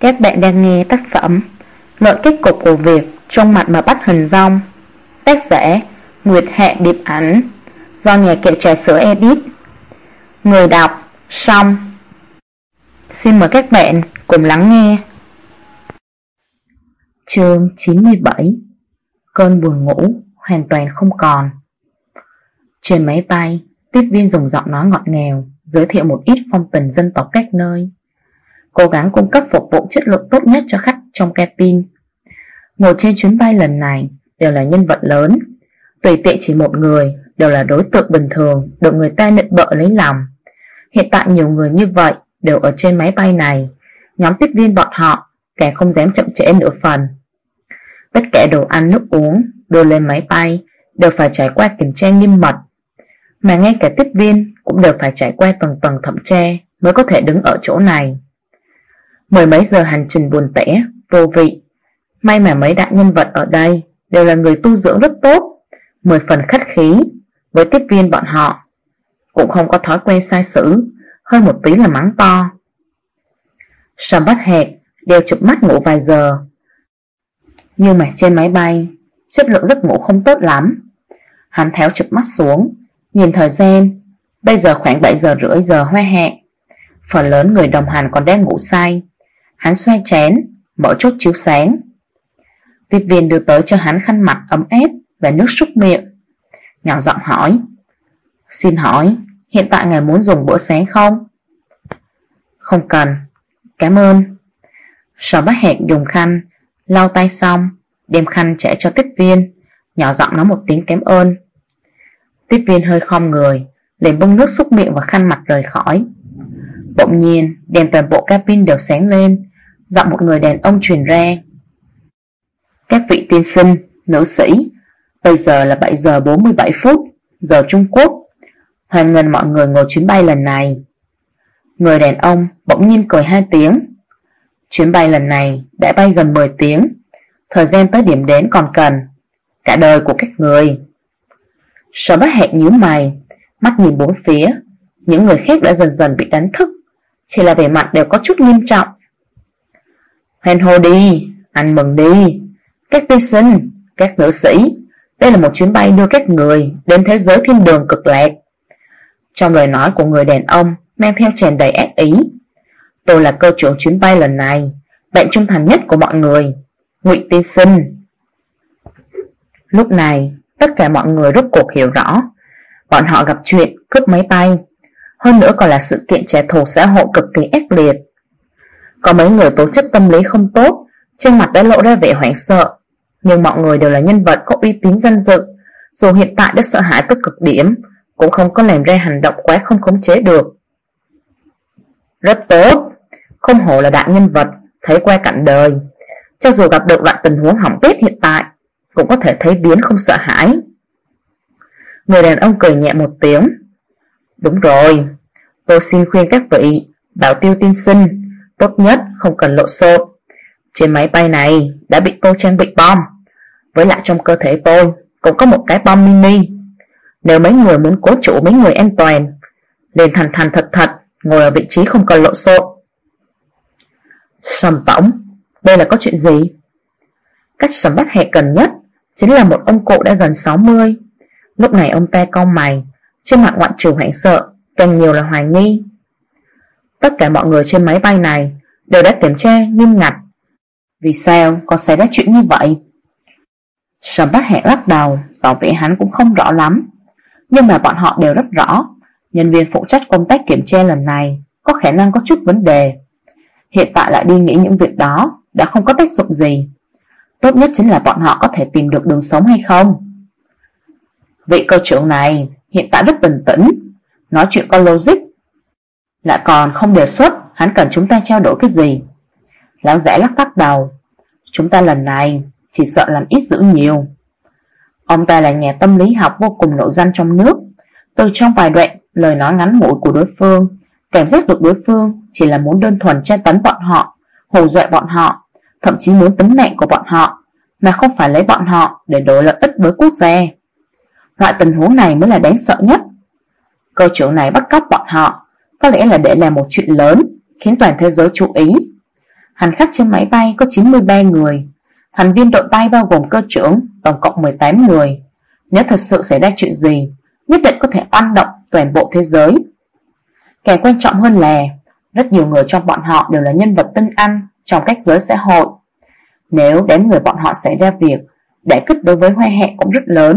Các bạn đang nghe tác phẩm Luận kết cục của việc trong mặt mà bắt hình rong, tác giả Nguyệt Hạ Điệp Ảnh, do nhà kệ trà sữa edit. Người đọc Song. Xin mời các bạn cùng lắng nghe. Chương 97. Cơn buồn ngủ hoàn toàn không còn. Trên máy bay, tiếp viên dùng giọng nói ngọt ngào giới thiệu một ít phong tình dân tộc các nơi, cố gắng cung cấp phục vụ chất lượng tốt nhất cho khách trong cabin. Ngồi trên chuyến bay lần này đều là nhân vật lớn, tùy tiện chỉ một người đều là đối tượng bình thường được người ta nịnh bợ lấy lòng. Hiện tại nhiều người như vậy đều ở trên máy bay này, nhóm tiếp viên bọn họ càng không dám chậm trễ nửa phần. Tất cả đồ ăn nước uống đưa lên máy bay đều phải trải qua kiểm tra nghiêm mật, mà ngay cả tiếp viên cũng đều phải trải qua tầng tầng thẩm tra mới có thể đứng ở chỗ này. Mười mấy giờ hành trình buồn tẻ, vô vị. May mà mấy đại nhân vật ở đây đều là người tu dưỡng rất tốt, 10 phần khách khí với tiếp viên bọn họ, cũng không có thói quen sai sử, hơi một tí là mắng to. Sầm Bất Hẹt đều chụp mắt ngủ vài giờ, nhưng mà trên máy bay chất lượng giấc ngủ không tốt lắm. Hắn tháo chụp mắt xuống, nhìn thời gian, bây giờ khoảng 7 giờ rưỡi giờ hoa hạ. Phần lớn người đồng hành còn đang ngủ say. Hắn xoay chén, mở chốt chiếu sáng. Tiếp viên đưa tới cho hắn khăn mặt ấm áp và nước súc miệng, nhỏ giọng hỏi: "Xin hỏi, hiện tại ngài muốn dùng bữa sáng không?" "Không cần, cảm ơn." Sở Bách Hẹt dùng khăn lau tay xong, đem khăn trả cho tiếp viên, nhỏ giọng nói một tiếng cảm ơn. Tiếp viên hơi khom người, liền bưng nước súc miệng và khăn mặt rời khỏi. Bỗng nhiên, đèn toàn bộ cabin đều sáng lên, giọng một người đàn ông truyền ra: "Các vị tiên sinh, nữ sĩ, bây giờ là 7 giờ 47 phút, giờ Trung Quốc. Hoan nghênh mọi người ngồi chuyến bay lần này." Người đàn ông bỗng nhiên cười 2 tiếng. Chuyến bay lần này đã bay gần 10 tiếng, thời gian tới điểm đến còn cần cả đời của các người. Sở Bách Hẹt nhíu mày, mắt nhìn bốn phía. Những người khác đã dần dần bị đánh thức, chỉ là vẻ mặt đều có chút nghiêm trọng. "Hoan hô đi, ăn mừng đi, các tiên sinh, các nữ sĩ, đây là một chuyến bay đưa các người đến thế giới thiên đường cực lạc." Trong lời nói của người đàn ông mang theo tràn đầy ác ý. "Tôi là cơ trưởng chuyến bay lần này, bạn trung thành nhất của mọi người, Ngụy tiên sinh." Lúc này, tất cả mọi người rốt cuộc hiểu rõ, bọn họ gặp chuyện cướp máy bay, hơn nữa còn là sự kiện trả thù xã hội cực kỳ ác liệt. Có mấy người tố chất tâm lý không tốt, trên mặt đã lộ ra vẻ hoảng sợ, nhưng mọi người đều là nhân vật có uy tín danh dự, dù hiện tại đã sợ hãi tới cực điểm, cũng không có làm ra hành động quá không khống chế được. "Rất tốt, không hổ là đại nhân vật, thấy qua cảnh đời, cho dù gặp được loại tình huống hỏng bét hiện tại, cũng có thể thấy biến không sợ hãi." Người đàn ông cười nhẹ một tiếng. "Đúng rồi, tôi xin khuyên các vị, Bảo Tiêu tiên sinh, tốt nhất không cần lộn xộn. Trên máy bay này đã bị tôi trang bị bom, với lại trong cơ thể tôi cũng có một cái bom mini. Nếu mấy người muốn cố trụ mấy người an toàn, liền thành thành thật thật ngồi ở vị trí không cần lộn xộn." "Sầm tổng, đây là có chuyện gì?" Cách Sầm Bách Hẹt gần nhất chính là một ông cụ đã gần 60. Lúc này ông ta cau mày, trên mặt ngoại trừ hoảng sợ, càng nhiều là hoài nghi. Tất cả mọi người trên máy bay này đều đã kiểm tra nghiêm ngặt. Vì sao còn xảy ra chuyện như vậy? Sầm Bách Hẹt lắc đầu, tỏ vẻ hắn cũng không rõ lắm. Nhưng mà bọn họ đều rất rõ, nhân viên phụ trách công tác kiểm tra lần này có khả năng có chút vấn đề. Hiện tại lại đi nghĩ những việc đó đã không có tác dụng gì. Tốt nhất chính là bọn họ có thể tìm được đường sống hay không. Vị cơ trưởng này hiện tại rất bình tĩnh, nói chuyện có logic, lại còn không đề xuất hắn cần chúng ta trao đổi cái gì. Lão giả lắc đầu. "Chúng ta lần này chỉ sợ làm ít giữ nhiều." Ông ta là nhà tâm lý học vô cùng nổi danh trong nước. Từ trong vài đoạn lời nói ngắn ngủi của đối phương, cảm giác được đối phương chỉ là muốn đơn thuần tra tấn bọn họ, hù dọa bọn họ, thậm chí muốn tính mạng của bọn họ, mà không phải lấy bọn họ để đổi lợi ích với quốc gia. Loại tình huống này mới là đáng sợ nhất. Cơ trưởng này bắt cóc bọn họ, có lẽ là để làm một chuyện lớn, khiến toàn thế giới chú ý. Hành khách trên máy bay có 93 người. Thành viên đội bay bao gồm cơ trưởng tổng cộng 18 người. Nếu thật sự xảy ra chuyện gì, nhất định có thể oanh động toàn bộ thế giới. Càng quan trọng hơn là rất nhiều người trong bọn họ đều là nhân vật tinh anh trong các giới xã hội. Nếu đám người bọn họ xảy ra việc, đả kích đối với Hoa Hạ cũng rất lớn.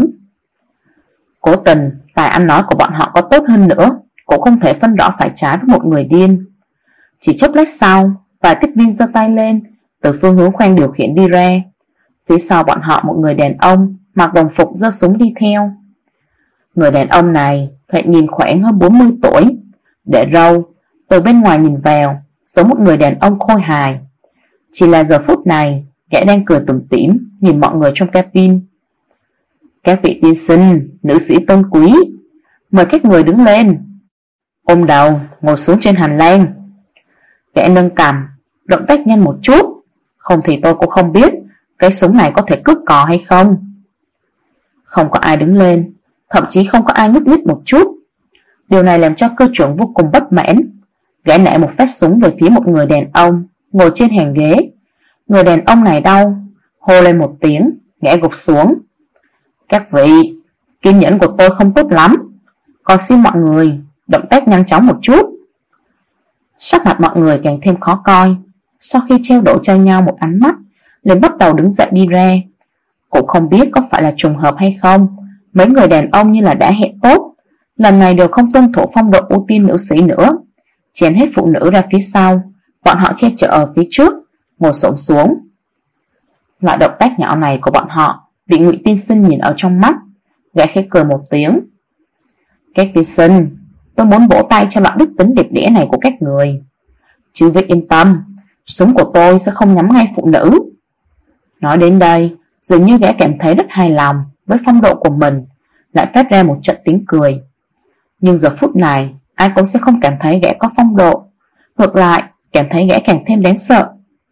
Cố tình tài ăn nói của bọn họ có tốt hơn nữa, cũng không thể phân rõ phải trái với một người điên. Chỉ chốc lát sau, vài tiếp viên giơ tay lên từ phương hướng khoang điều khiển đi ra. Phía sau bọn họ một người đàn ông mặc đồng phục giơ súng đi theo. Người đàn ông này thoạt nhìn khoảng hơn 40 tuổi, để râu, từ bên ngoài nhìn vào giống một người đàn ông khôi hài. Chỉ là giờ phút này gã đang cười tủm tỉm nhìn mọi người trong cabin. Các vị tiên sinh, nữ sĩ tôn quý, mời các người đứng lên. Ôm đầu ngồi xuống trên hành lang. Gã nâng cằm, động tác nhanh một chút, không thì tôi cũng không biết cái súng này có thể cướp cò hay không. Không có ai đứng lên, thậm chí không có ai nhúc nhích một chút. Điều này làm cho cơ trưởng vô cùng bất mãn. Gã nã một phát súng về phía một người đàn ông ngồi trên hàng ghế. Người đàn ông này đau, hô lên một tiếng, ngã gục xuống. Các vị, kiên nhẫn của tôi không tốt lắm, còn xin mọi người động tác nhanh chóng một chút. Sắc mặt mọi người càng thêm khó coi. Sau khi trao đổi cho nhau một ánh mắt, liền bắt đầu đứng dậy đi ra. Cũng không biết có phải là trùng hợp hay không, mấy người đàn ông như là đã hẹn tốt, lần này đều không tuân thủ phong độ ưu tiên nữ sĩ nữa, chèn hết phụ nữ ra phía sau. Bọn họ che chở ở phía trước, ngồi xổm xuống. Loại động tác nhỏ này của bọn họ bị Ngụy tiên sinh nhìn ở trong mắt. Gã khẽ cười một tiếng. Các tiên sinh, tôi muốn vỗ tay cho loại đức tính đẹp đẽ này của các người. Chư vị yên tâm, súng của tôi sẽ không nhắm ngay phụ nữ. Nói đến đây, dường như gã cảm thấy rất hài lòng với phong độ của mình, lại phát ra một trận tiếng cười. Nhưng giờ phút này, ai cũng sẽ không cảm thấy gã có phong độ, ngược lại cảm thấy gã càng thêm đáng sợ.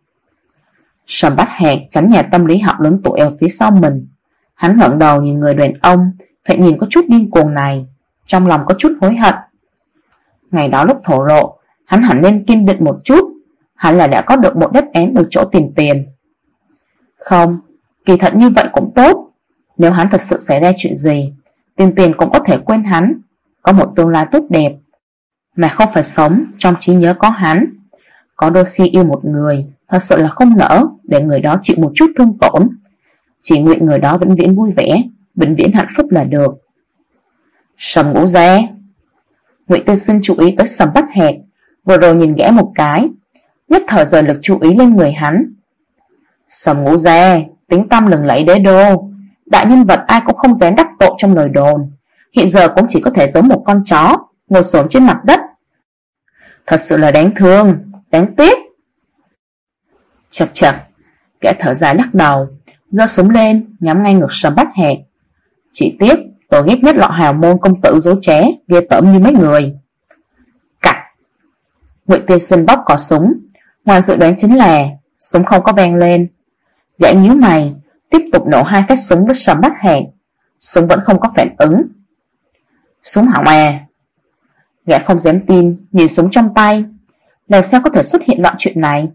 Sầm Bát Hạc tránh nhà tâm lý học lớn tuổi ở phía sau mình. Hắn ngẩng đầu nhìn người đàn ông thoạt nhìn có chút điên cuồng này, trong lòng có chút hối hận. Ngày đó lúc thổ lộ, hắn hẳn nên kiên định một chút, hắn là đã có được một đáp án từ chỗ tiền tiền. Không, kỳ thật như vậy cũng tốt. Nếu hắn thật sự xảy ra chuyện gì, tiền tiền cũng có thể quên hắn, có một tương lai tốt đẹp, mà không phải sống trong trí nhớ có hắn. Có đôi khi yêu một người thật sự là không nỡ để người đó chịu một chút thương tổn, chỉ nguyện người đó vĩnh viễn vui vẻ, vĩnh viễn hạnh phúc là được. Sầm Ngũ Gia. Ngụy Tư Sinh chú ý tới Sầm Bát Hạc, vừa rồi nhìn gã một cái, nhất thời rời lực chú ý lên người hắn. Sầm Ngũ Gia, tính tâm lừng lẫy đế đô, đại nhân vật ai cũng không dám đắc tội trong lời đồn, hiện giờ cũng chỉ có thể giống một con chó ngồi xổm trên mặt đất. Thật sự là đáng thương, đáng tiếc. Chật chật, gã thở dài lắc đầu, giơ súng lên nhắm ngay ngực Sầm Bát Hạc. Chỉ tiếc tôi ghét nhất lọ hào môn công tử dối trá ghê tởm như mấy người. Cạch. Ngụy Tiên Sinh bóp cò súng, ngoài dự đoán chính là súng không có vang lên. Gã nhíu mày, tiếp tục nổ 2 phát súng với Sầm Bát Hạc. Súng vẫn không có phản ứng. Súng hỏng à? Gã không dám tin nhìn súng trong tay, làm sao có thể xuất hiện loại chuyện này?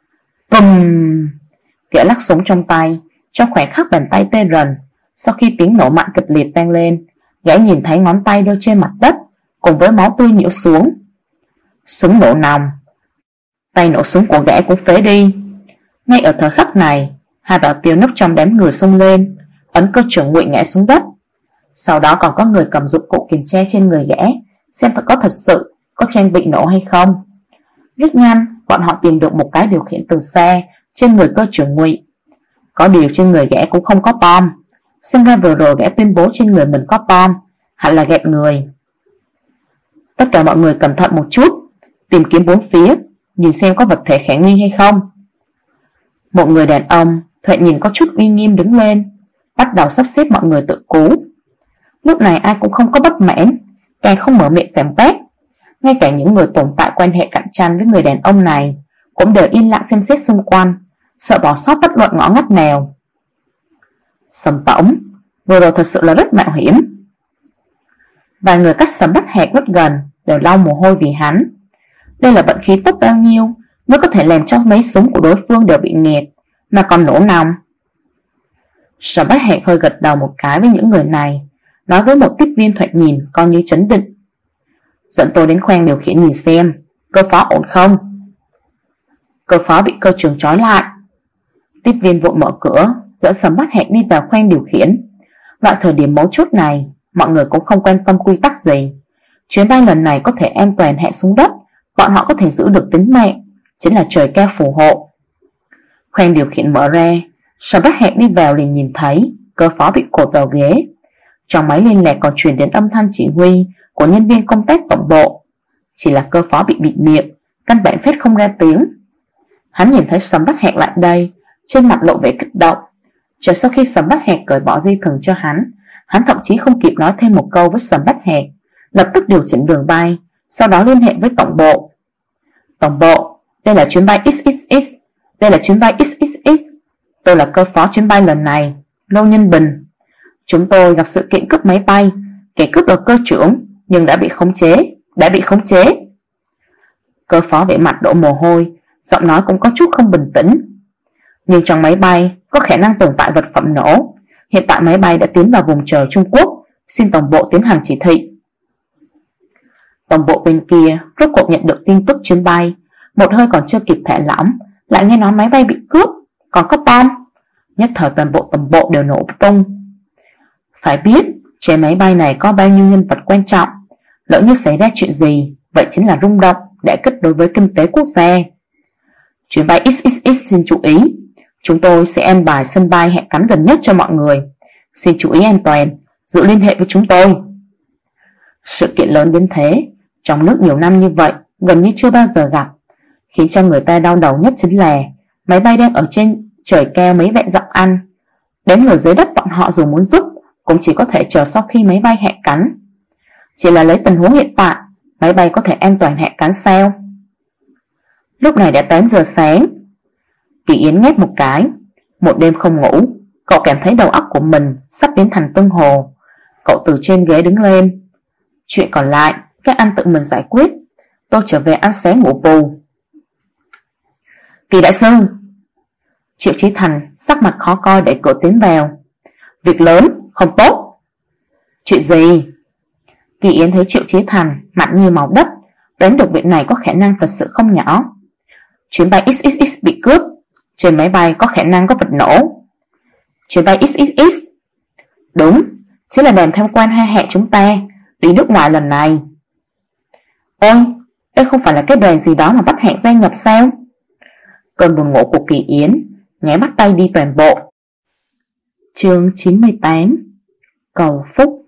Bùm! Gã lắc súng trong tay, trong khoảnh khắc bàn tay tê rần. Sau khi tiếng nổ mạnh kịch liệt vang lên, gã nhìn thấy ngón tay rơi trên mặt đất, cùng với máu tươi nhiễu xuống. Súng nổ nòng. Tay nổ súng của gã cũng phế đi. Ngay ở thời khắc này, hai bảo tiêu núp trong đám người xông lên, ấn cơ trưởng Ngụy ngã xuống đất. Sau đó còn có người cầm dụng cụ kiểm tra trên người gã, xem có thật sự có trang bị nổ hay không. Rất nhanh, bọn họ tìm được một cái điều khiển từ xa trên người cơ trưởng Ngụy. Có điều trên người gã cũng không có bom. Xem ra vừa rồi gã tuyên bố trên người mình có bom, hẳn là gạt người. Tất cả mọi người cẩn thận một chút, tìm kiếm bốn phía, nhìn xem có vật thể khả nghi hay không. Một người đàn ông thoạt nhìn có chút uy nghiêm đứng lên, bắt đầu sắp xếp mọi người tự cứu. Lúc này ai cũng không có bất mãn, càng không mở miệng phản bác. Ngay cả những người tồn tại quan hệ cạnh tranh với người đàn ông này cũng đều yên lặng xem xét xung quanh, sợ bỏ sót bất luận ngõ ngách nào. Sầm tổng, vừa rồi thật sự là rất mạo hiểm. Vài người cách Sầm Bát Hạc rất gần đều lau mồ hôi vì hắn. Đây là vận khí tốt bao nhiêu, mới có thể làm cho mấy súng của đối phương đều bị nghẹt, mà còn nổ nòng. Sở Bách Hạc hơi gật đầu một cái với những người này, nói với một tiếp viên thoạt nhìn coi như trấn định: dẫn tôi đến khoang điều khiển nhìn xem, cơ phó ổn không? Cơ phó bị cơ trưởng trói lại. Tiếp viên vội mở cửa, dẫn Sở Bách Hạc đi vào khoang điều khiển. Loại thời điểm mấu chốt này, mọi người cũng không quan tâm quy tắc gì. Chuyến bay lần này có thể an toàn hạ xuống đất, bọn họ có thể giữ được tính mạng, chính là trời cao phù hộ. Khoang điều khiển mở ra, Sở Bách Hạc đi vào liền nhìn thấy cơ phó bị cột vào ghế. Trong máy liên lạc còn truyền đến âm thanh chỉ huy của nhân viên công tác tổng bộ. Chỉ là cơ phó bị bịt miệng, căn bản phét không ra tiếng. Hắn nhìn thấy Sở Bách Hạc lại đây, trên mặt lộ vẻ kích động. Chờ sau khi Sở Bách Hạc cởi bỏ dây thừng cho hắn thậm chí không kịp nói thêm một câu với Sở Bách Hạc, lập tức điều chỉnh đường bay, sau đó liên hệ với tổng bộ. Tổng bộ, đây là chuyến bay XXX, đây là chuyến bay XXX. Tôi là cơ phó chuyến bay lần này, Lô Nhân Bình. Chúng tôi gặp sự kiện cướp máy bay, kẻ cướp là cơ trưởng, nhưng đã bị khống chế. Cơ phó vẻ mặt đổ mồ hôi, giọng nói cũng có chút không bình tĩnh. Nhưng trong máy bay có khả năng tồn tại vật phẩm nổ. Hiện tại máy bay đã tiến vào vùng trời Trung Quốc, xin tổng bộ tiến hành chỉ thị. Tổng bộ bên kia rốt cuộc nhận được tin tức chuyến bay, một hơi còn chưa kịp thả lỏng, lại nghe nói máy bay bị cướp, còn có bom. Nhất thời toàn bộ tổng bộ đều nổ tung. Phải biết trên máy bay này có bao nhiêu nhân vật quan trọng, lỡ như xảy ra chuyện gì, vậy chính là rung động đả kích đối với kinh tế quốc gia. Chuyến bay XXX xin chú ý, chúng tôi sẽ an bài sân bay hạ cánh gần nhất cho mọi người. Xin chú ý an toàn, giữ liên hệ với chúng tôi. Sự kiện lớn đến thế, trong nước nhiều năm như vậy, gần như chưa bao giờ gặp. Khiến cho người ta đau đầu nhất chính là máy bay đang ở trên trời cao mấy vạn dặm Anh. Đến người dưới đất bọn họ dù muốn giúp, cũng chỉ có thể chờ sau khi máy bay hạ cánh. Chỉ là lấy tình huống hiện tại, máy bay có thể an toàn hạ cánh sao? Lúc này đã 8 giờ sáng. Kỳ Yến ngáp một cái. Một đêm không ngủ, cậu cảm thấy đầu óc của mình sắp biến thành tương hồ. Cậu từ trên ghế đứng lên. Chuyện còn lại các anh tự mình giải quyết, tôi trở về ăn sáng ngủ bù. Kỳ đại sư. Triệu Chí Thành sắc mặt khó coi đẩy cửa tiến vào. Việc lớn, không tốt. Chuyện gì? Kỳ Yến thấy Triệu Chí Thành mặt như màu đất, đoán được việc này có khả năng thật sự không nhỏ. Chuyến bay XXX bị cướp, trên máy bay có khả năng có vật nổ. Chuyến bay XXX? Đúng, chính là đoàn tham quan hai hẹn chúng ta đi nước ngoài lần này. Ôi, đây không phải là cái đoàn gì đó mà bắt hẹn gia nhập sao? Cơn buồn ngủ của Kỳ Yến nháy mắt tay đi toàn bộ. Chương 98. Cầu phúc.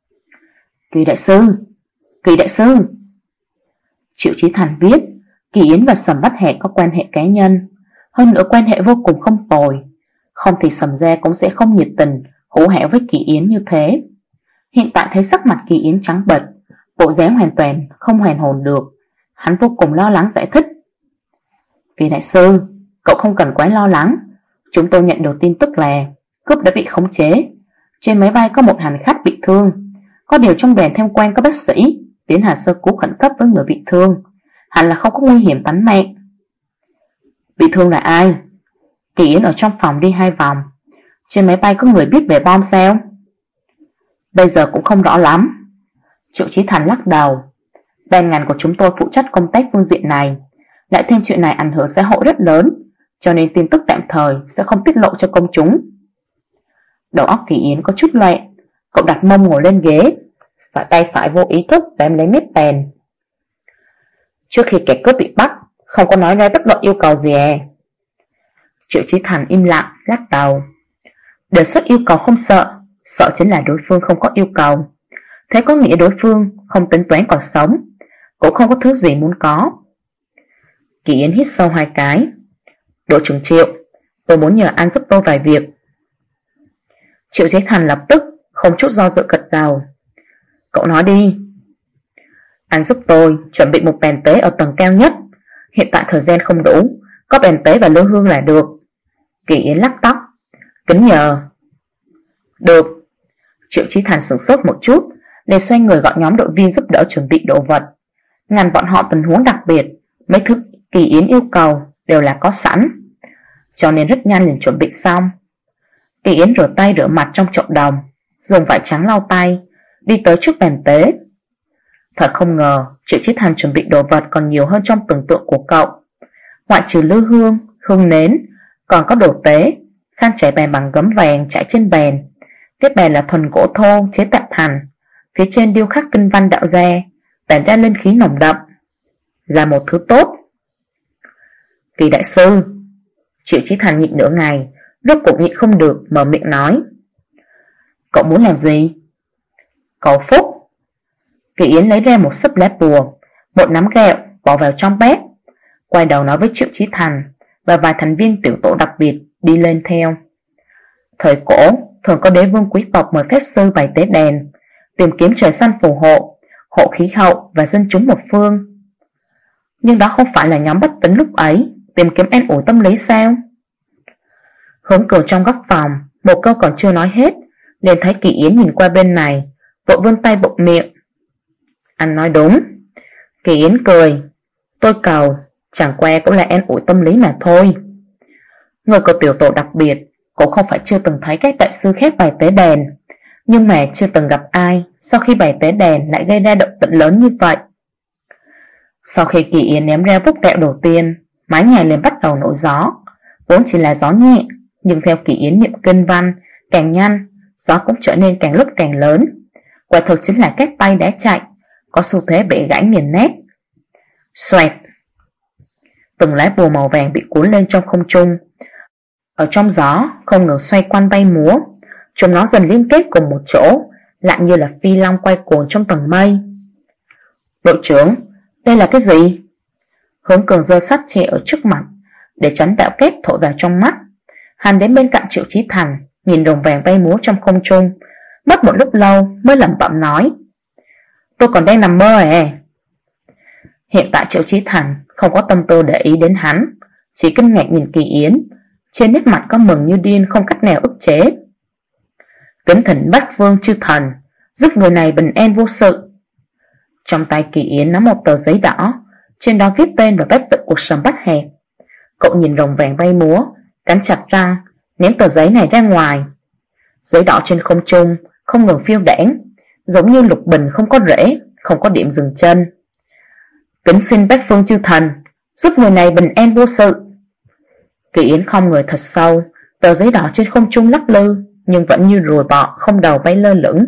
Kỳ đại sư. Triệu Chí Thành biết Kỳ Yến và Sầm Bách Hạc có quan hệ cá nhân, hơn nữa quan hệ vô cùng không tồi. Không thì Sầm gia cũng sẽ không nhiệt tình hữu hảo với Kỳ Yến như thế. Hiện tại thấy sắc mặt Kỳ Yến trắng bệch, bộ dáng hoàn toàn không hoàn hồn được, hắn vô cùng lo lắng giải thích. Kỳ đại sư, cậu không cần quá lo lắng. Chúng tôi nhận được tin tức là cướp đã bị khống chế. Trên máy bay có một hành khách bị thương. Có điều trong đoàn tham quan có bác sĩ tiến hành sơ cứu khẩn cấp với người bị thương, hẳn là không có nguy hiểm tính mạng. Bị thương là ai? Kỳ Yến ở trong phòng đi 2 vòng. Trên máy bay có người biết về bom sao? Bây giờ cũng không rõ lắm. Triệu Chí Thành lắc đầu. Ban ngành của chúng tôi phụ trách công tác phương diện này, lại thêm chuyện này ảnh hưởng xã hội rất lớn, cho nên tin tức tạm thời sẽ không tiết lộ cho công chúng. Đầu óc Kỳ Yến có chút loạn, cậu đặt mông ngồi lên ghế, và tay phải vô ý thức bám lấy mép bàn. Trước khi kẻ cướp bị bắt, không có nói ra bất luận yêu cầu gì à? Triệu Chí Thành im lặng, lắc đầu. Đề xuất yêu cầu không sợ, sợ chính là đối phương không có yêu cầu. Thế có nghĩa đối phương không tính toán còn sống, cũng không có thứ gì muốn có. Kỳ Yến hít sâu 2 cái. Đội trưởng Triệu, tôi muốn nhờ anh giúp tôi vài việc. Triệu Chí Thành lập tức không chút do dự gật đầu. Cậu nói đi. Anh giúp tôi chuẩn bị một bàn tế ở tầng cao nhất. Hiện tại thời gian không đủ, có bàn tế và lư hương là được. Kỳ Yến lắc tóc. Kính nhờ. Được. Triệu Chí Thành sửng sốt một chút, để xoay người gọi nhóm đội viên giúp đỡ chuẩn bị đồ vật. Ngăn bọn họ tình huống đặc biệt, mấy thứ Kỳ Yến yêu cầu đều là có sẵn, cho nên rất nhanh liền chuẩn bị xong. Kỳ Yến rửa tay rửa mặt trong chậu đồng, dùng vải trắng lau tay, đi tới trước bàn tế. Thật không ngờ Triệu Chí Thành chuẩn bị đồ vật còn nhiều hơn trong tưởng tượng của cậu. Ngoại trừ lư hương, hương nến, còn có đồ tế, khăn trải bàn bằng gấm vàng trải trên bàn. Tiếp bàn là thuần gỗ thô chế tạo thành, phía trên điêu khắc kinh văn đạo gia, tản ra linh khí nồng đậm, là một thứ tốt. Kỳ đại sư. Triệu Chí Thành nhịn nửa ngày, rốt cuộc nhịn không được, mở miệng nói. Cậu muốn làm gì? Cầu phúc. Kỳ Yến lấy ra một sấp lá bùa, một nắm gạo bỏ vào trong bát, quay đầu nói với Triệu Chí Thành và vài thành viên tiểu tổ đặc biệt đi lên theo. Thời cổ thường có đế vương quý tộc mời phép sư bày tế đèn, tìm kiếm trời xanh phù hộ, hộ khí hậu và dân chúng một phương. Nhưng đó không phải là nhóm bất tín lúc ấy tìm kiếm an ủi tâm lý sao? Hướng Cường trong góc phòng, một câu còn chưa nói hết, liền thấy Kỳ Yến nhìn qua bên này, vội vươn tay bụng miệng. Anh nói đúng. Kỳ Yến cười. Tôi cầu, chẳng qua cũng là an ủi tâm lý mà thôi. Người của tiểu tổ đặc biệt cũng không phải chưa từng thấy các đại sư khác bày tế đèn, nhưng mà chưa từng gặp ai sau khi bày tế đèn lại gây ra động tĩnh lớn như vậy. Sau khi Kỳ Yến ném ra vúc gạo đầu tiên, mái nhà liền bắt đầu nổi gió. Vốn chỉ là gió nhẹ, nhưng theo Kỳ Yến niệm kinh văn càng nhanh, gió cũng trở nên càng lúc càng lớn. Quả thực chính là các tay đá chạy, có xu thế bể gãy nghiền nát. Xoẹt. Từng lá bùa màu vàng bị cuốn lên trong không trung, ở trong gió không ngừng xoay quanh bay múa. Chúng nó dần liên kết cùng một chỗ, lại như là phi long quay cuồng trong tầng mây. Đội trưởng, đây là cái gì? Hướng Cường giơ sắt tre ở trước mặt để tránh bão kép thổi vào trong mắt. Hắn đến bên cạnh Triệu Chí Thành, nhìn đồng vàng bay múa trong không trung, mất một lúc lâu mới lẩm bẩm nói. Tôi còn đang nằm mơ à? Hiện tại Triệu Chí Thành không có tâm tư để ý đến hắn, chỉ kinh ngạc nhìn Kỳ Yến, trên nét mặt có mừng như điên không cách nào ức chế. Kính thỉnh Bách Vương chư thần, giúp người này bình an vô sự. Trong tay Kỳ Yến nắm một tờ giấy đỏ, trên đó viết tên và bát tự của Sầm Bách Hạc. Cậu nhìn rồng vàng bay múa, cắn chặt răng, ném tờ giấy này ra ngoài. Giấy đỏ trên không trung không ngừng phiêu đãng, giống như lục bình không có rễ, không có điểm dừng chân. Kính xin Bách Phương chư thần, giúp người này bình an vô sự. Kỳ Yến không người thật sâu, tờ giấy đỏ trên không trung lắc lư, nhưng vẫn như ruồi bọ không đầu bay lơ lửng.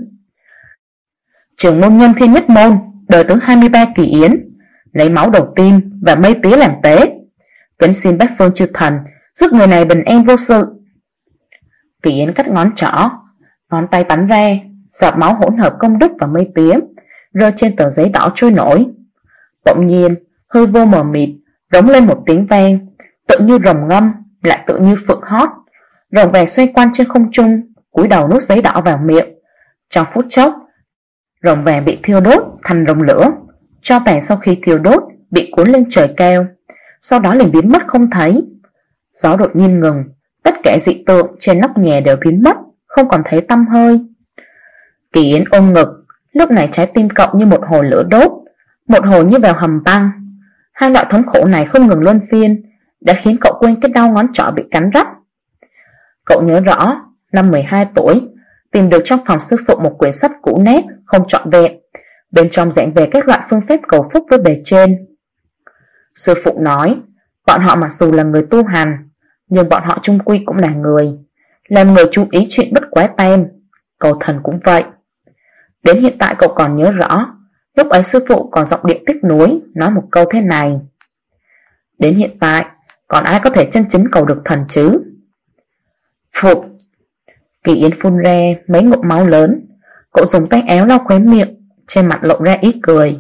Trưởng môn nhân Thiên Nhất Môn, đời thứ 23 Kỳ Yến, lấy máu đầu tiên và mây tía làm tế. Kính xin Bách Phương chư thần, giúp người này bình an vô sự. Kỳ Yến cắt ngón trỏ, ngón tay bắn ra, giọt máu hỗn hợp công đức và mây tía rơi trên tờ giấy đỏ trôi nổi. Bỗng nhiên, hư vô mờ mịt, rống lên một tiếng vang, tự như rồng ngâm, lại tự như phượng hót. Rồng vàng xoay quanh trên không trung, cúi đầu nuốt giấy đỏ vào miệng. Trong phút chốc, rồng vàng bị thiêu đốt thành rồng lửa. Tro vàng sau khi thiêu đốt bị cuốn lên trời cao, sau đó liền biến mất không thấy. Gió đột nhiên ngừng, tất cả dị tượng trên nóc nhà đều biến mất, không còn thấy tăm hơi. Kỳ Yến ôm ngực, lúc này trái tim cậu như một hồ lửa đốt, một hồ như vào hầm băng. Hai loại thống khổ này không ngừng luân phiên, đã khiến cậu quên cái đau ngón trỏ bị cắn rách. Cậu nhớ rõ, năm 12 tuổi, tìm được trong phòng sư phụ một quyển sách cũ nét, không trọn vẹn. Bên trong giảng về các loại phương pháp cầu phúc với bề trên. Sư phụ nói, bọn họ mặc dù là người tu hành, nhưng bọn họ chung quy cũng là người, làm người chú ý chuyện bất quá tam. Cầu thần cũng vậy. Đến hiện tại cậu còn nhớ rõ, lúc ấy sư phụ còn giọng điệu tiếc nuối, nói một câu thế này. Đến hiện tại, còn ai có thể chân chính cầu được thần chứ? Phục. Kỳ Yến phun ra mấy ngụm máu lớn. Cậu dùng tay áo lau khóe miệng, trên mặt lộ ra ý cười.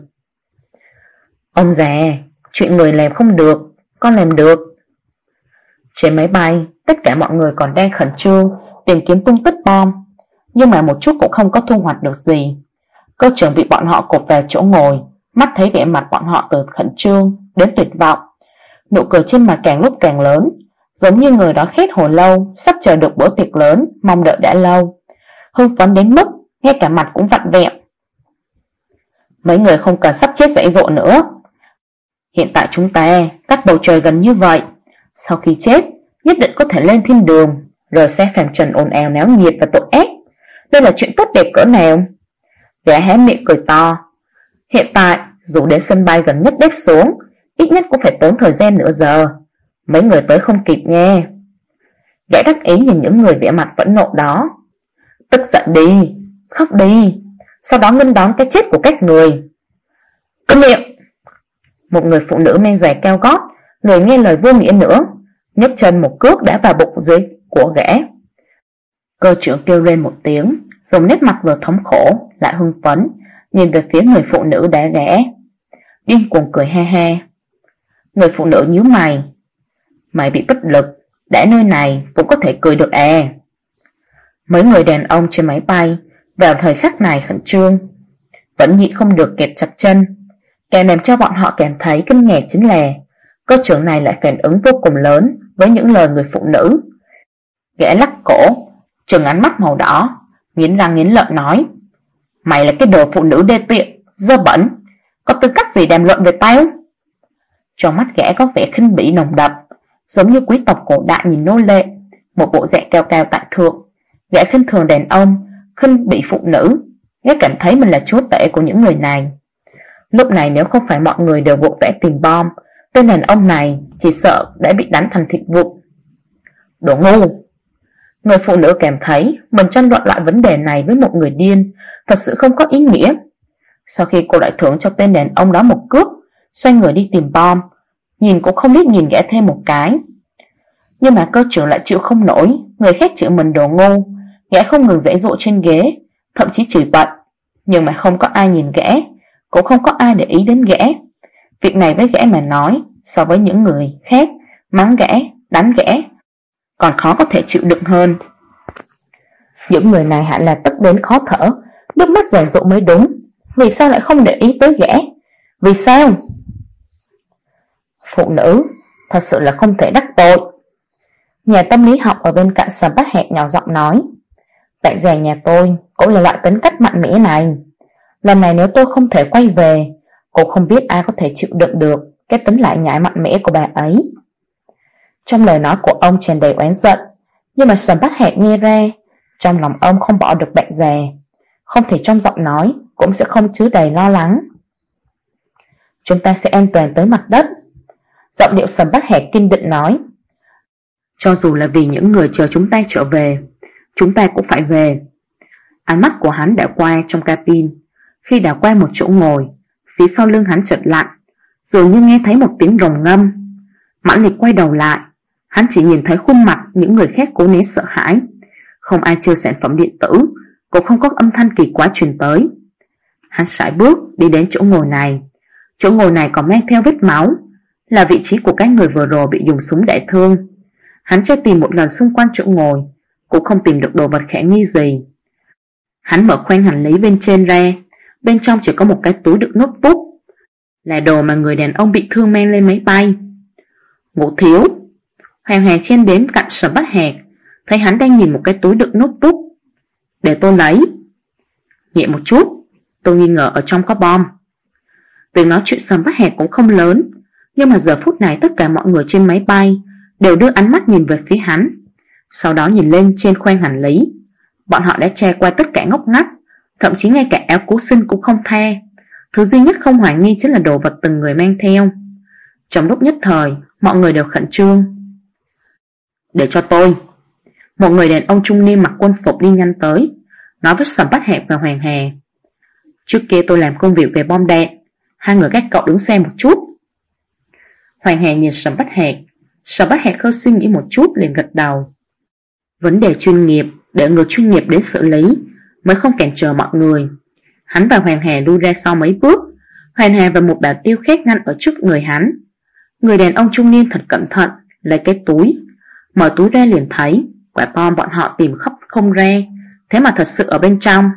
Ông già, chuyện người làm không được, con làm được. Trên máy bay, tất cả mọi người còn đang khẩn trương tìm kiếm tung tích bom, nhưng mà một chút cũng không có thu hoạch được gì. Cơ trưởng bị bọn họ cột vào chỗ ngồi, mắt thấy vẻ mặt bọn họ từ khẩn trương đến tuyệt vọng, nụ cười trên mặt càng lúc càng lớn, giống như người đó khét hồi lâu, sắp chờ được bữa tiệc lớn, mong đợi đã lâu, hưng phấn đến mức ngay cả mặt cũng vặn vẹo. Mấy người không cần sắp chết dãy dụa nữa. Hiện tại chúng ta Cách bầu trời gần như vậy, sau khi chết nhất định có thể lên thiên đường, rời xe phàm trần ồn ào náo nhiệt và tội ác. Đây là chuyện tốt đẹp cỡ nào? Gã hé miệng cười to. Hiện tại dù đến sân bay gần nhất đáp xuống, ít nhất cũng phải tốn thời gian nửa giờ. Mấy người tới không kịp nha. Gã đắc ý nhìn những người vẻ mặt phẫn nộ đó. Tức giận đi, khóc đi, sau đó nghênh đón cái chết của các người. Câm miệng! Một người phụ nữ mang giày cao gót, người nghe lời vô nghĩa nữa, nhấc chân một cước đã vào bụng dưới của gã. Cơ trưởng kêu lên một tiếng, dùng nét mặt vừa thống khổ lại hưng phấn, nhìn về phía người phụ nữ đá gã. Điên cuồng cười ha ha. Người phụ nữ nhíu mày. Mày bị bất lực, đã nơi này cũng có thể cười được à? Mấy người đàn ông trên máy bay vào thời khắc này khẩn trương, vẫn nhịn không được kẹp chặt chân. Càng làm cho bọn họ cảm thấy kinh ngạc chính là cơ trưởng này lại phản ứng vô cùng lớn với những lời người phụ nữ. Gã lắc cổ, trừng ánh mắt màu đỏ, nghiến răng nghiến lợi nói: Mày là cái đồ phụ nữ đê tiện, dơ bẩn, có tư cách gì đàm luận về tao? Trong mắt gã có vẻ khinh bỉ nồng đậm, giống như quý tộc cổ đại nhìn nô lệ, một bộ dạng cao cao tại thượng. Gã khinh thường đàn ông, khinh bỉ phụ nữ. Gã cảm thấy mình là chúa tể của những người này. Lúc này nếu không phải mọi người đều vội vã tìm bom, tên đàn ông này chỉ sợ đã bị đánh thành thịt vụn. Đồ ngu! Người phụ nữ cảm thấy mình tranh luận lại vấn đề này với một người điên thật sự không có ý nghĩa. Sau khi cô đại thưởng cho tên đàn ông đó một cước, xoay người đi tìm bom, nhìn cũng không liếc nhìn gã thêm một cái. Nhưng mà cơ trưởng lại chịu không nổi người khác chửi mình đồ ngu. Gã không ngừng giãy giụa trên ghế, thậm chí chửi bậy. Nhưng mà không có ai nhìn gã, cũng không có ai để ý đến gã. Việc này với gã mà nói, so với những người khác mắng gã, đánh gã còn khó có thể chịu đựng hơn. Những người này hẳn là tức đến khó thở, nước mắt giàn rụa mới đúng. Vì sao lại không để ý tới gã? Vì sao? Phụ nữ thật sự là không thể đắc tội. Nhà tâm lý học ở bên cạnh Sầm Bát Hẹn nhỏ giọng nói: Đại gia nhà tôi cũng là loại tính cách mạnh mẽ này. Lần này nếu tôi không thể quay về, cũng không biết ai có thể chịu đựng được cái tính lại nhảy mạnh mẽ của bà ấy. Trong lời nói của ông tràn đầy oán giận, nhưng mà Sầm Bát Hẹn nghe ra, trong lòng ông không bỏ được bạn già, không thể trong giọng nói cũng sẽ không chứa đầy lo lắng. Chúng ta sẽ an toàn tới mặt đất. Giọng điệu Sầm Bát Hẹn kiên định nói: Cho dù là vì những người chờ chúng ta trở về, chúng ta cũng phải về. Ánh mắt của hắn đảo qua trong cabin. Khi đảo qua một chỗ ngồi, phía sau lưng hắn chợt lạnh, dường như nghe thấy một tiếng rồng ngâm. Mãnh liệt quay đầu lại, hắn chỉ nhìn thấy khuôn mặt những người khác cố nén sợ hãi. Không ai chơi sản phẩm điện tử, cũng không có âm thanh kỳ quái truyền tới. Hắn sải bước đi đến chỗ ngồi này. Chỗ ngồi này còn mang theo vết máu, là vị trí của cái người vừa rồi bị dùng súng đả thương. Hắn tra tìm một lần xung quanh chỗ ngồi, cũng không tìm được đồ vật khả nghi gì. Hắn mở khoang hành lý bên trên ra, bên trong chỉ có một cái túi đựng notebook, là đồ mà người đàn ông bị thương mang lên máy bay. Ngũ Thiếu, Hoàng Hà chen đến cạnh Sở Bát Hạc, thấy hắn đang nhìn một cái túi đựng notebook. Để tôi lấy. Nhẹ một chút, tôi nghi ngờ ở trong có bom. Tiếng nói chuyện Sở Bát Hạc cũng không lớn, nhưng mà giờ phút này tất cả mọi người trên máy bay đều đưa ánh mắt nhìn về phía hắn, sau đó nhìn lên trên khoang hành lý. Bọn họ đã tra qua tất cả ngóc ngách, thậm chí ngay cả áo cứu sinh cũng không tha. Thứ duy nhất không hoài nghi chính là đồ vật từng người mang theo. Trong lúc nhất thời, mọi người đều khẩn trương. Để cho tôi. Một người đàn ông trung niên mặc quân phục đi nhanh tới, nói với Sầm Bát Hạc và Hoàng Hà: Trước kia tôi làm công việc về bom đạn, hai người các cậu đứng xem một chút. Hoàng Hà nhìn Sầm Bát Hạc. Sầm Bát Hạc hơi suy nghĩ một chút liền gật đầu. Vấn đề chuyên nghiệp, để người chuyên nghiệp đến xử lý, mới không cản trở mọi người. Hắn và Hoàng Hà lui ra sau mấy bước. Hoàng Hà và một bảo tiêu khác ngăn ở trước người hắn. Người đàn ông trung niên thật cẩn thận lấy cái túi, mở túi ra liền thấy quả bom bọn họ tìm khắp không ra, thế mà thật sự ở bên trong.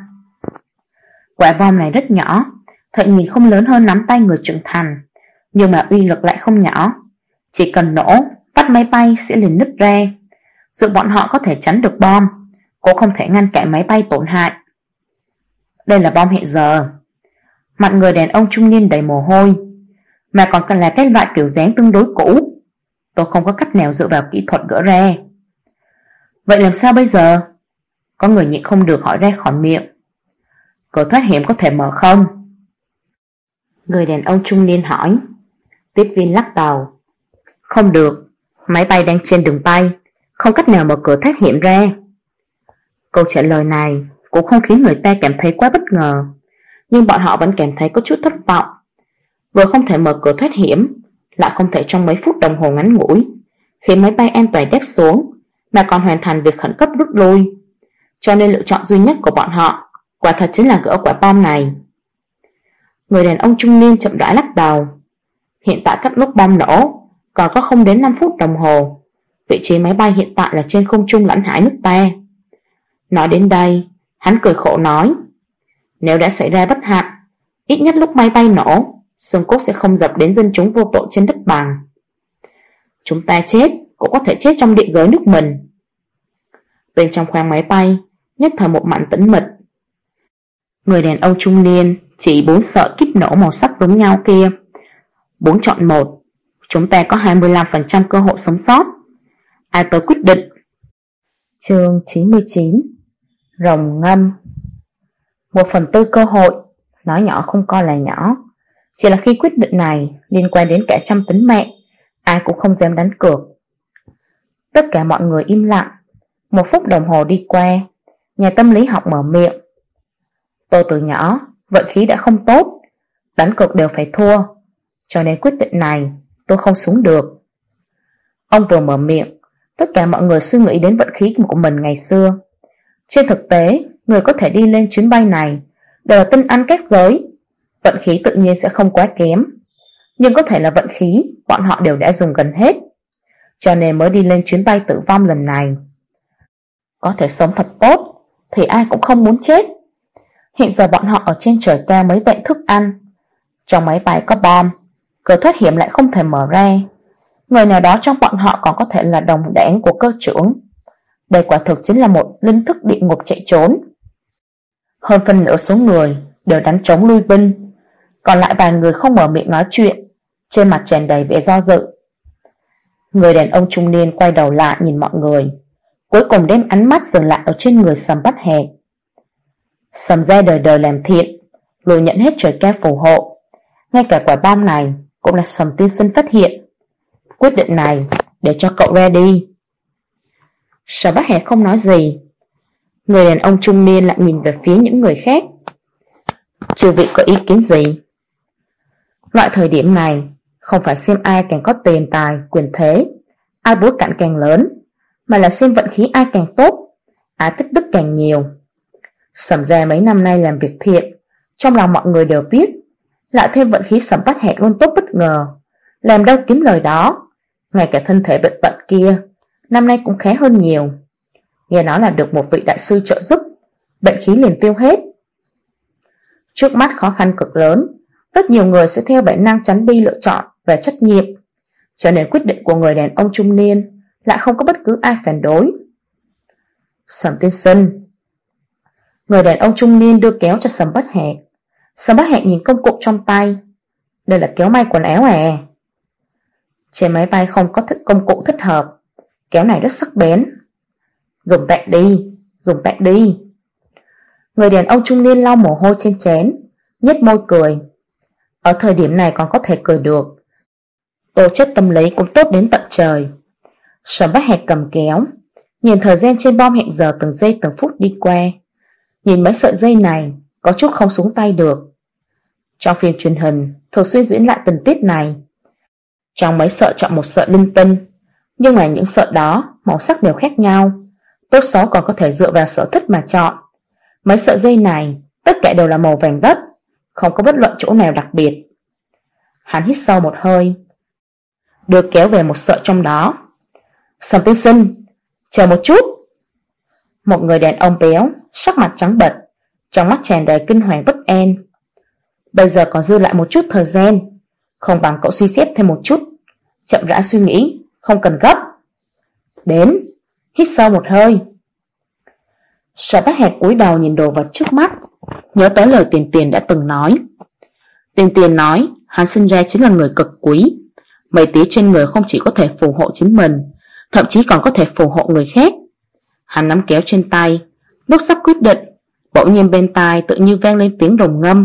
Quả bom này rất nhỏ, thoạt nhìn không lớn hơn nắm tay người trưởng thành, nhưng mà uy lực lại không nhỏ. Chỉ cần nổ, vắt máy bay sẽ liền nứt ra. Dù bọn họ có thể tránh được bom, cũng không thể ngăn cản máy bay tổn hại. Đây là bom hẹn giờ. Mặt người đàn ông trung niên đầy mồ hôi. mà còn cần là cái loại kiểu dáng tương đối cũ. Tôi không có cách nào dựa vào kỹ thuật gỡ ra. Vậy làm sao bây giờ? Có người nhịn không được hỏi ra khỏi miệng. Cửa thoát hiểm có thể mở không? Người đàn ông trung niên hỏi. Tiếp viên lắc đầu. Không được, máy bay đang trên đường bay, không cách nào mở cửa thoát hiểm ra. Câu trả lời này cũng không khiến người ta cảm thấy quá bất ngờ, nhưng bọn họ vẫn cảm thấy có chút thất vọng. Vừa không thể mở cửa thoát hiểm, lại không thể trong mấy phút đồng hồ ngắn ngủi khiến máy bay an toàn đáp xuống, mà còn hoàn thành việc khẩn cấp rút lui. Cho nên lựa chọn duy nhất của bọn họ quả thật chính là gỡ quả bom này. Người đàn ông trung niên chậm rãi lắc đầu. Hiện tại cách lúc bom nổ còn có không đến 5 phút đồng hồ. Vị trí máy bay hiện tại là trên không trung lãnh hải nước ta. Nói đến đây, hắn cười khổ nói, nếu đã xảy ra bất hạnh, ít nhất lúc máy bay nổ, xương cốt sẽ không dập đến dân chúng vô tội trên đất bằng. Chúng ta chết cũng có thể chết trong địa giới nước mình. Bên trong khoang máy bay nhất thời một mảnh tĩnh mịch. Người đàn ông trung niên chỉ 4 sợi kíp nổ màu sắc giống nhau kia. 4 chọn 1, chúng ta có 25% cơ hội sống sót. Ai tới quyết định? Chương 99. Rồng ngâm. 1/4 cơ hội, nói nhỏ không coi là nhỏ. Chỉ là khi quyết định này liên quan đến cả trăm tính mạng, ai cũng không dám đánh cược. Tất cả mọi người im lặng. 1 phút đồng hồ đi qua, nhà tâm lý học mở miệng. Tôi từ nhỏ vận khí đã không tốt, đánh cược đều phải thua, cho nên quyết định này tôi không xuống được. Ông vừa mở miệng, tất cả mọi người suy nghĩ đến vận khí của mình ngày xưa. Trên thực tế, người có thể đi lên chuyến bay này đều là tinh anh các giới, vận khí tự nhiên sẽ không quá kém. Nhưng có thể là vận khí bọn họ đều đã dùng gần hết, cho nên mới đi lên chuyến bay tử vong lần này. Có thể sống thật tốt thì ai cũng không muốn chết. Hiện giờ bọn họ ở trên trời cao mấy vạn thức ăn, trong máy bay có bom, cửa thoát hiểm lại không thể mở ra. Người nào đó trong bọn họ còn có thể là đồng đảng của cơ trưởng. Đây quả thực chính là một linh thức địa ngục chạy trốn. Hơn phân nửa số người đều đánh trống lui binh, còn lại vài người không mở miệng nói chuyện, trên mặt tràn đầy vẻ do dự. Người đàn ông trung niên quay đầu lại nhìn mọi người, cuối cùng đem ánh mắt dừng lại ở trên người Sầm Bắt Hẹt. Sầm gia đời đời làm thiện, luôn nhận hết trời cao phù hộ. Ngay cả quả bom này cũng là Sầm tiên sinh phát hiện. Quyết định này để cho cậu ra đi. Sầm Bắt Hẹt không nói gì. Người đàn ông trung niên lại nhìn về phía những người khác. Chư vị có ý kiến gì? Loại thời điểm này không phải xem ai càng có tiền tài, quyền thế, ai bối cảnh càng lớn, mà là xem vận khí ai càng tốt, ai tích đức càng nhiều. Sầm gia mấy năm nay làm việc thiện, trong lòng mọi người đều biết, lại thêm vận khí Sầm Bắt Hẹt luôn tốt bất ngờ, làm đâu kiếm lời đó. Ngay cả thân thể bệnh tật kia năm nay cũng khá hơn nhiều. Nghe nói là được một vị đại sư trợ giúp, bệnh khí liền tiêu hết. Trước mắt khó khăn cực lớn, rất nhiều người sẽ theo bản năng tránh đi lựa chọn về trách nhiệm, cho nên quyết định của người đàn ông trung niên lại không có bất cứ ai phản đối. Sầm tiên sinh. Người đàn ông trung niên đưa kéo cho Sầm Bắt Hẹt. Sầm Bắt Hẹt nhìn công cụ trong tay. Đây là kéo may quần áo à? Trên máy bay không có công cụ thích hợp, kéo này rất sắc bén. Dùng tạm đi, dùng tạm đi. Người đàn ông trung niên lau mồ hôi trên trán, nhếch môi cười. Ở thời điểm này còn có thể cười được. Tố chất tâm lý cũng tốt đến tận trời. Sầm Bắt Hẹt cầm kéo, nhìn thời gian trên bom hẹn giờ từng giây từng phút đi qua. Nhìn mấy sợi dây này có chút không xuống tay được. Trong phim truyền hình thường xuyên diễn lại tình tiết này. Trong mấy sợi chọn một sợi linh tinh, nhưng mà những sợi đó màu sắc đều khác nhau, tốt xấu còn có thể dựa vào sở thích mà chọn. Mấy sợi dây này tất cả đều là màu vàng đất, không có bất luận chỗ nào đặc biệt. Hắn hít sâu một hơi, đưa kéo về một sợi trong đó. Sầm tiên sinh, chờ một chút. Một người đàn ông béo, sắc mặt trắng bệch, trong mắt tràn đầy kinh hoàng bất an. Bây giờ còn dư lại một chút thời gian, không bằng cậu suy xét thêm một chút, chậm rãi suy nghĩ, không cần gấp. Đến, hít sâu một hơi. Sầm Bắt Hẹt cúi đầu nhìn đồ vật trước mắt, nhớ tới lời Tiền Tiền đã từng nói. Tiền Tiền nói hắn sinh ra chính là người cực quý. Mấy tía trên người không chỉ có thể phù hộ chính mình, thậm chí còn có thể phù hộ người khác. Hắn nắm kéo trên tay, lúc sắp quyết định, bỗng nhiên bên tai tự như vang lên tiếng rồng ngâm.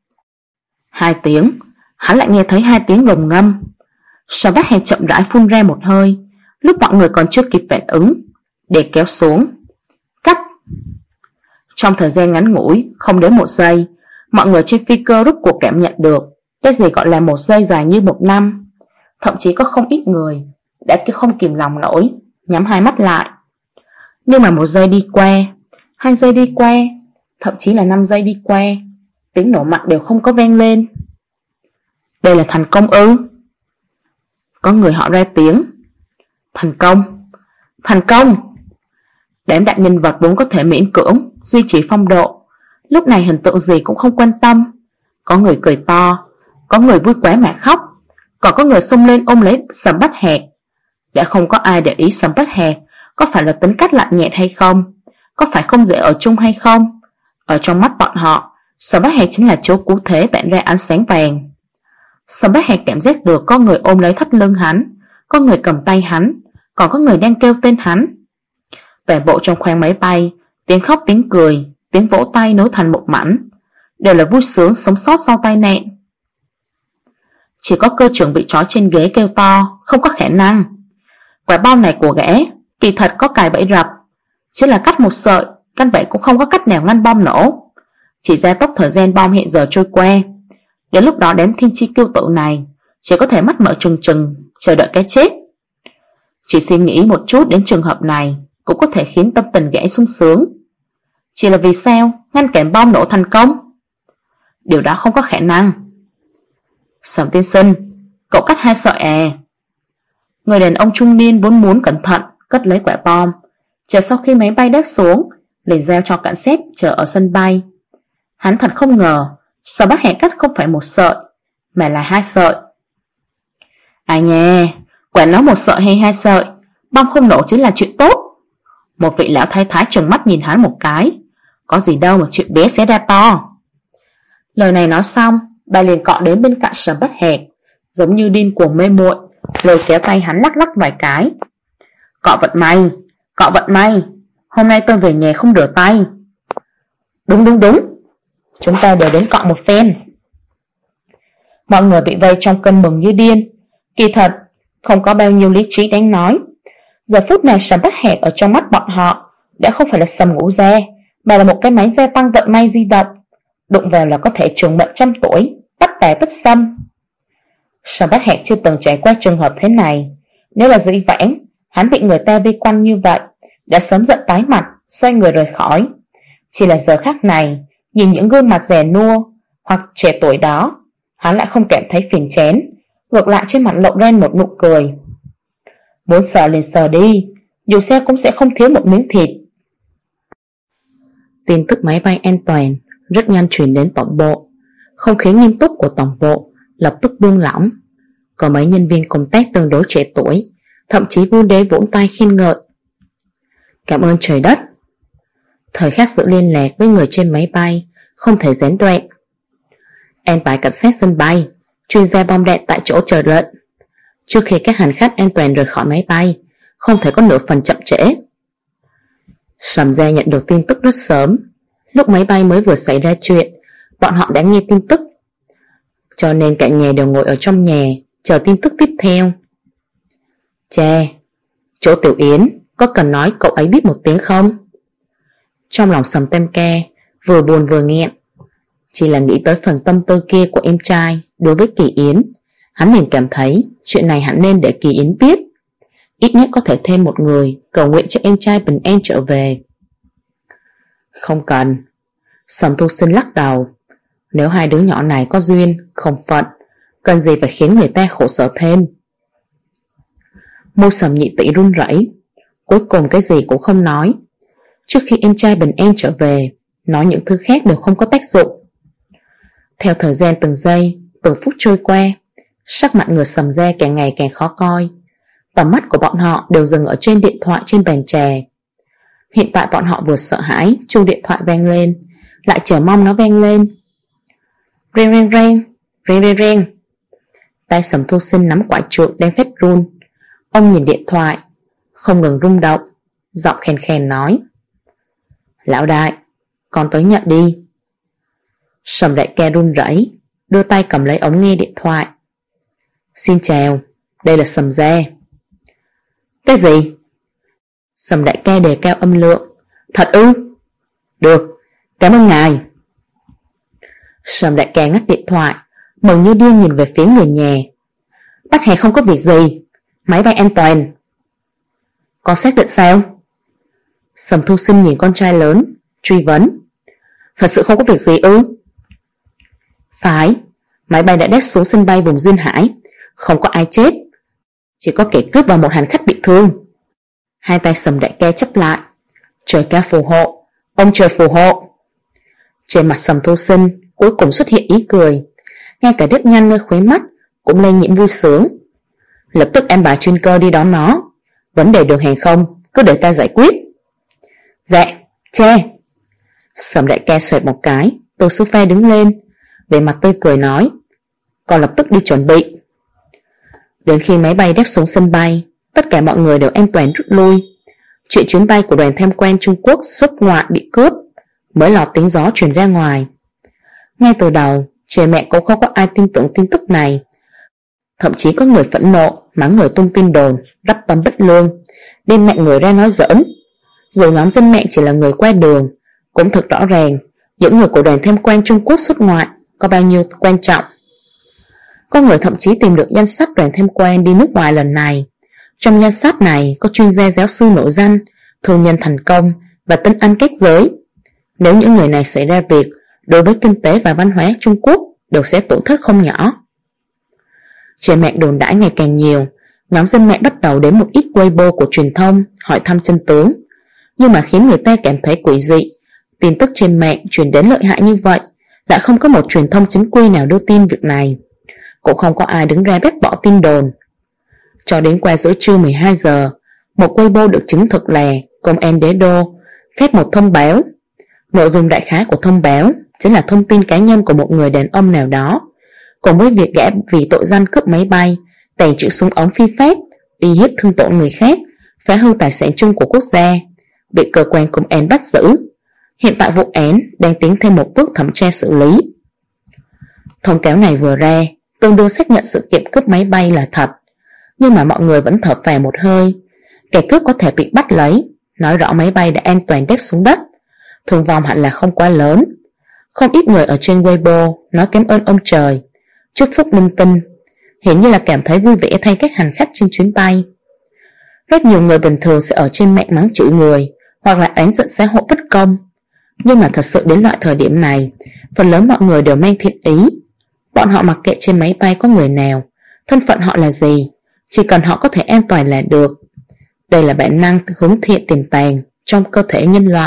2 tiếng, hắn lại nghe thấy 2 tiếng rồng ngâm. Sở Bách Hàn chậm rãi phun ra một hơi, lúc mọi người còn chưa kịp phản ứng, để kéo xuống. Cắt. Trong thời gian ngắn ngủi, không đến 1 giây, mọi người trên phi cơ rốt cuộc cảm nhận được cái gì gọi là 1 giây dài như 1 năm. Thậm chí có không ít người đã không kìm lòng nổi, nhắm hai mắt lại. Nhưng mà 1 giây đi qua, 2 giây đi qua, thậm chí là 5 giây đi qua, tiếng nổ mạnh đều không có vang lên. Đây là thành công ư? Có người họ ra tiếng. Thành công! Thành công! Đám đại nhân vật vốn có thể miễn cưỡng duy trì phong độ, lúc này hình tượng gì cũng không quan tâm. Có người cười to, có người vui quá mà khóc, còn có người xông lên ôm lấy Sầm Bách Hạc. Đã không có ai để ý Sầm Bách Hạc có phải là tính cách lạnh nhạt hay không, có phải không dễ ở chung hay không. Ở trong mắt bọn họ, Sầm Bách Hạc chính là chỗ cứu thế tản ra ánh sáng vàng. Sầm Bách Hạc cảm giác được có người ôm lấy thắt lưng hắn, có người cầm tay hắn, còn có người đang kêu tên hắn. Toàn bộ trong khoang máy bay, tiếng khóc tiếng cười, tiếng vỗ tay nối thành một mảnh, đều là vui sướng sống sót sau tai nạn. Chỉ có cơ trưởng bị trói trên ghế kêu to, không có khả năng. Quả bom này của gã kỳ thật có cài bẫy rập, chỉ là cắt một sợi, căn bản cũng không có cách nào ngăn bom nổ. Chỉ gia tốc thời gian bom hiện giờ trôi qua. Đến lúc đó đám thiên chi kiêu tự này chỉ có thể mắt mở trừng trừng chờ đợi cái chết. Chỉ suy nghĩ một chút đến trường hợp này cũng có thể khiến tâm tình gã sung sướng. Chỉ là vì sao ngăn cản bom nổ thành công? Điều đó không có khả năng. Sầm tiên sinh, cậu cắt 2 sợi à? Người đàn ông trung niên vốn muốn cẩn thận cất lấy quả bom, chờ sau khi máy bay đáp xuống liền giao cho cảnh sát chờ ở sân bay. Hắn thật không ngờ Sở Bách Hạc cắt không phải 1 sợi mà là 2 sợi. Ai nha, quản nó 1 sợi hay 2 sợi, bom không nổ chính là chuyện tốt. Một vị lão thái thái trừng mắt nhìn hắn một cái. Có gì đâu mà chuyện bé xé ra to. Lời này nói xong, bà liền cọ đến bên cạnh Sở Bách Hạc, giống như điên cuồng mê muội, lôi kéo tay hắn lắc lắc vài cái. Cọ vận may, cọ vận may, hôm nay tôi về nhà không rửa tay. Đúng, chúng ta đều đến cọ một phen. Mọi người bị vây trong cơn mừng như điên, kỳ thật không có bao nhiêu lý trí đáng nói. Giờ phút này Sầm Bách Hạc ở trong mắt bọn họ đã không phải là Sầm Ngũ Gia, mà là một cái máy gia tăng vận may di động, đụng vào là có thể trường mệnh 100 tuổi, tất tà tất xâm. Sầm Bách Hạc chưa từng trải qua trường hợp thế này. Nếu là dĩ vãng hắn bị người ta vây quanh như vậy, đã sớm giận tái mặt, xoay người rời khỏi. Chỉ là giờ khắc này, nhìn những gương mặt già nua hoặc trẻ tuổi đó, hắn lại không cảm thấy phiền chán, ngược lại trên mặt lộ ra một nụ cười. Muốn sờ liền sờ đi, dù sao cũng sẽ không thiếu một miếng thịt. Tin tức máy bay an toàn rất nhanh truyền đến tổng bộ. Không khí nghiêm túc của tổng bộ lập tức buông lỏng. Có mấy nhân viên công tác tương đối trẻ tuổi, thậm chí vun đế vỗ tay khen ngợi. Cảm ơn trời đất. Thời khắc giữ liên lạc với người trên máy bay không thể gián đoạn. An bài cảnh sát sân bay, chuyên gia bom đạn tại chỗ chờ lệnh. Trước khi các hành khách an toàn rời khỏi máy bay, không thể có nửa phần chậm trễ. Sầm Gia nhận được tin tức rất sớm. Lúc máy bay mới vừa xảy ra chuyện, bọn họ đã nghe tin tức, cho nên cả nhà đều ngồi ở trong nhà chờ tin tức tiếp theo. Cha, chỗ Tiểu Yến, có cần nói cậu ấy biết một tiếng không? Trong lòng Sầm Tam Ca vừa buồn vừa nghẹn. Chỉ là nghĩ tới phần tâm tư kia của em trai đối với Kỳ Yến, hắn liền cảm thấy chuyện này hẳn nên để Kỳ Yến biết. Ít nhất có thể thêm một người cầu nguyện cho em trai bình an trở về. Không cần. Sầm Thu Sinh lắc đầu. Nếu hai đứa nhỏ này có duyên, không phận, cần gì phải khiến người ta khổ sở thêm. Môi Sầm Nhị Tỷ run rẩy, cuối cùng cái gì cũng không nói. Trước khi em trai bình an trở về, nói những thứ khác đều không có tác dụng. Theo thời gian từng giây, từng phút trôi qua, sắc mặt người Sầm gia càng ngày càng khó coi. Tầm mắt của bọn họ đều dừng ở trên điện thoại trên bàn trà. Hiện tại bọn họ vừa sợ hãi chuông điện thoại vang lên, lại chờ mong nó vang lên. Reng reng reng, reng reng reng. Tay Sầm Thu Sinh nắm quải trượng đang phết run. Ông nhìn điện thoại, không ngừng rung động, giọng khèn khèn nói: Lão đại, con tới nhận đi. Sầm Đại Ca run rẩy, đưa tay cầm lấy ống nghe điện thoại. Xin chào, đây là Sầm gia. Cái gì? Sầm Đại Ca đề cao âm lượng. Thật ư? Được, cảm ơn ngài. Sầm Đại Ca ngắt điện thoại, mừng như điên nhìn về phía người nhà. Bác Hà không có việc gì, máy bay an toàn. Con xác định sao? Sầm Thu Sinh nhìn con trai lớn, truy vấn. Thật sự không có việc gì ư? Phải, máy bay đã đáp xuống sân bay vùng Duyên Hải, không có ai chết, chỉ có kẻ cướp và một hành khách bị thương. Hai tay Sầm Đại Ca chắp lại. Trời ca phù hộ, ông trời phù hộ. Trên mặt Sầm Thu Sinh cuối cùng xuất hiện ý cười, ngay cả nếp nhăn nơi khóe mắt cũng lây nhiễm vui sướng. Lập tức em bà chuyên cơ đi đón nó. Vấn đề đường hàng không cứ để ta giải quyết. Dạ, che. Sầm Đại Ca xoẹt một cái, từ sofa đứng lên, về mặt tươi cười nói: Con lập tức đi chuẩn bị. Đến khi máy bay đáp xuống sân bay, tất cả mọi người đều an toàn rút lui. Chuyện chuyến bay của đoàn tham quan Trung Quốc xuất ngoại bị cướp mới lọt tiếng gió truyền ra ngoài. Ngay từ đầu, cha mẹ cũng không có ai tin tưởng tin tức này. Thậm chí có người phẫn nộ, mắng người tung tin đồn, đắp tâm bất lương, đem mẹ người ra nói giỡn. Dù nhóm dân mẹ chỉ là người qua đường, cũng thật rõ ràng những người của đoàn tham quan Trung Quốc xuất ngoại có bao nhiêu quan trọng. Có người thậm chí tìm được danh sách đoàn tham quan đi nước ngoài lần này. Trong danh sách này có chuyên gia giáo sư nổi danh, thương nhân thành công và tinh anh kết giới. Nếu những người này xảy ra việc, đối với kinh tế và văn hóa Trung Quốc đều sẽ tổn thất không nhỏ. Trên mạng đồn đãi ngày càng nhiều, nhóm dân mạng bắt đầu đến một ít Weibo của truyền thông hỏi thăm chân tướng. Nhưng mà khiến người ta cảm thấy quỷ dị, tin tức trên mạng truyền đến lợi hại như vậy, lại không có một truyền thông chính quy nào đưa tin việc này. Cũng không có ai đứng ra bác bỏ tin đồn. Cho đến qua giữa trưa 12 giờ, một Weibo được chứng thực là công an Đế Đô phát một thông báo. Nội dung đại khái của thông báo chính là thông tin cá nhân của một người đàn ông nào đó, cùng với việc gã vì tội danh cướp máy bay, tàng trữ súng ống phi pháp, uy hiếp thương tổn người khác, phá hư tài sản chung của quốc gia, bị cơ quan công an bắt giữ. Hiện tại vụ án đang tiến thêm một bước thẩm tra xử lý. Thông cáo này vừa ra, tương đương xác nhận sự kiện cướp máy bay là thật. Nhưng mà mọi người vẫn thở phào một hơi. Kẻ cướp có thể bị bắt lấy, nói rõ máy bay đã an toàn đáp xuống đất, thương vong hẳn là không quá lớn. Không ít người ở trên Weibo nói cảm ơn ông trời, chúc phúc linh tinh, hiển như là cảm thấy vui vẻ thay các hành khách trên chuyến bay. Rất nhiều người bình thường sẽ ở trên mạng mắng chửi người, hoặc là oán giận xã hội bất công. Nhưng mà thật sự đến loại thời điểm này, phần lớn mọi người đều mang thiện ý. Bọn họ mặc kệ trên máy bay có người nào, thân phận họ là gì, chỉ cần họ có thể an toàn là được. Đây là bản năng hướng thiện tiềm tàng trong cơ thể nhân loại.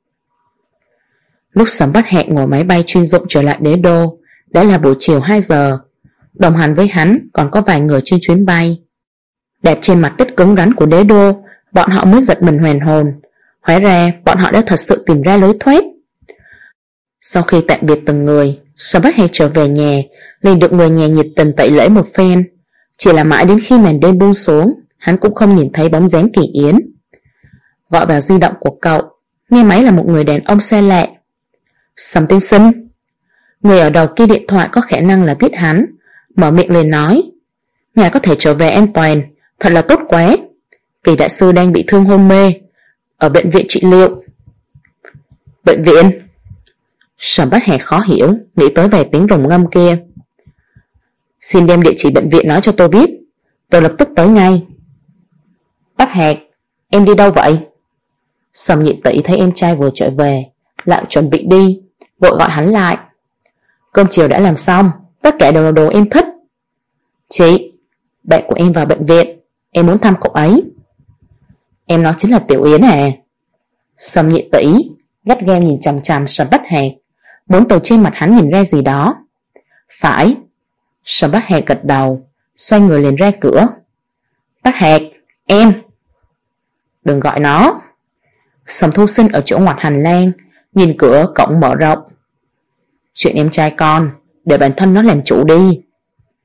Lúc Sầm Bát Hẹn ngồi máy bay chuyên dụng trở lại Đế Đô, đã là buổi chiều 2 giờ. Đồng hành với hắn còn có vài người trên chuyến bay. Đạp trên mặt đất cứng rắn của Đế Đô, bọn họ mới giật mình hoàn hồn. Hóa ra bọn họ đã thật sự tìm ra lối thoát. Sau khi tạm biệt từng người, Sầm Bát Hẹn trở về nhà, liền được người nhà nhiệt tình tẩy lễ một phen. Chỉ là mãi đến khi màn đêm buông xuống, hắn cũng không nhìn thấy bóng dáng Kỳ Yến. Gọi vào di động của cậu, nghe máy là một người đàn ông xa lạ. Sầm tiên sinh. Người ở đầu kia điện thoại có khả năng là biết hắn, mở miệng liền nói: Ngài có thể trở về an toàn, thật là tốt quá. Kỳ đại sư đang bị thương hôn mê, ở bệnh viện trị liệu. Bệnh viện? Sầm Bát Hẹn khó hiểu, nghĩ tới vài tiếng rồng ngâm kia. Xin đem địa chỉ bệnh viện nói cho tôi biết, tôi lập tức tới ngay. Bát Hẹn, em đi đâu vậy? Sầm Nhị Tỷ thấy em trai vừa trở về, lại chuẩn bị đi, vội gọi hắn lại. Cơm chiều đã làm xong, tất cả đều là đồ em thích. Chị, bạn của em vào bệnh viện, em muốn thăm cậu ấy. Em nói chính là Tiểu Yến à? Sầm Nhị Tỷ gắt gao nhìn chằm chằm Sầm Bát Hẹn, muốn từ trên mặt hắn nhìn ra gì đó. Phải. Sầm Bát Hẹn gật đầu, xoay người liền ra cửa. Bát Hẹn, em. Đừng gọi nó. Sầm Thu Sinh ở chỗ ngoặt hành lang, nhìn cửa cổng mở rộng. Chuyện em trai con, để bản thân nó làm chủ đi.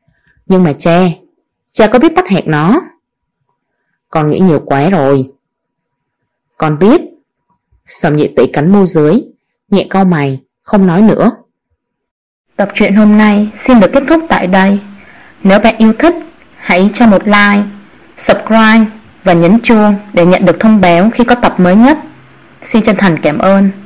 Nhưng mà cha có biết bắt hẹn nó. Con nghĩ nhiều quá rồi. Con biết. Sầm Nhị Tỷ cắn môi dưới, nhẹ cau mày, không nói nữa. Tập truyện hôm nay xin được kết thúc tại đây. Nếu bạn yêu thích, hãy cho một like, subscribe và nhấn chuông để nhận được thông báo khi có tập mới nhất. Xin chân thành cảm ơn.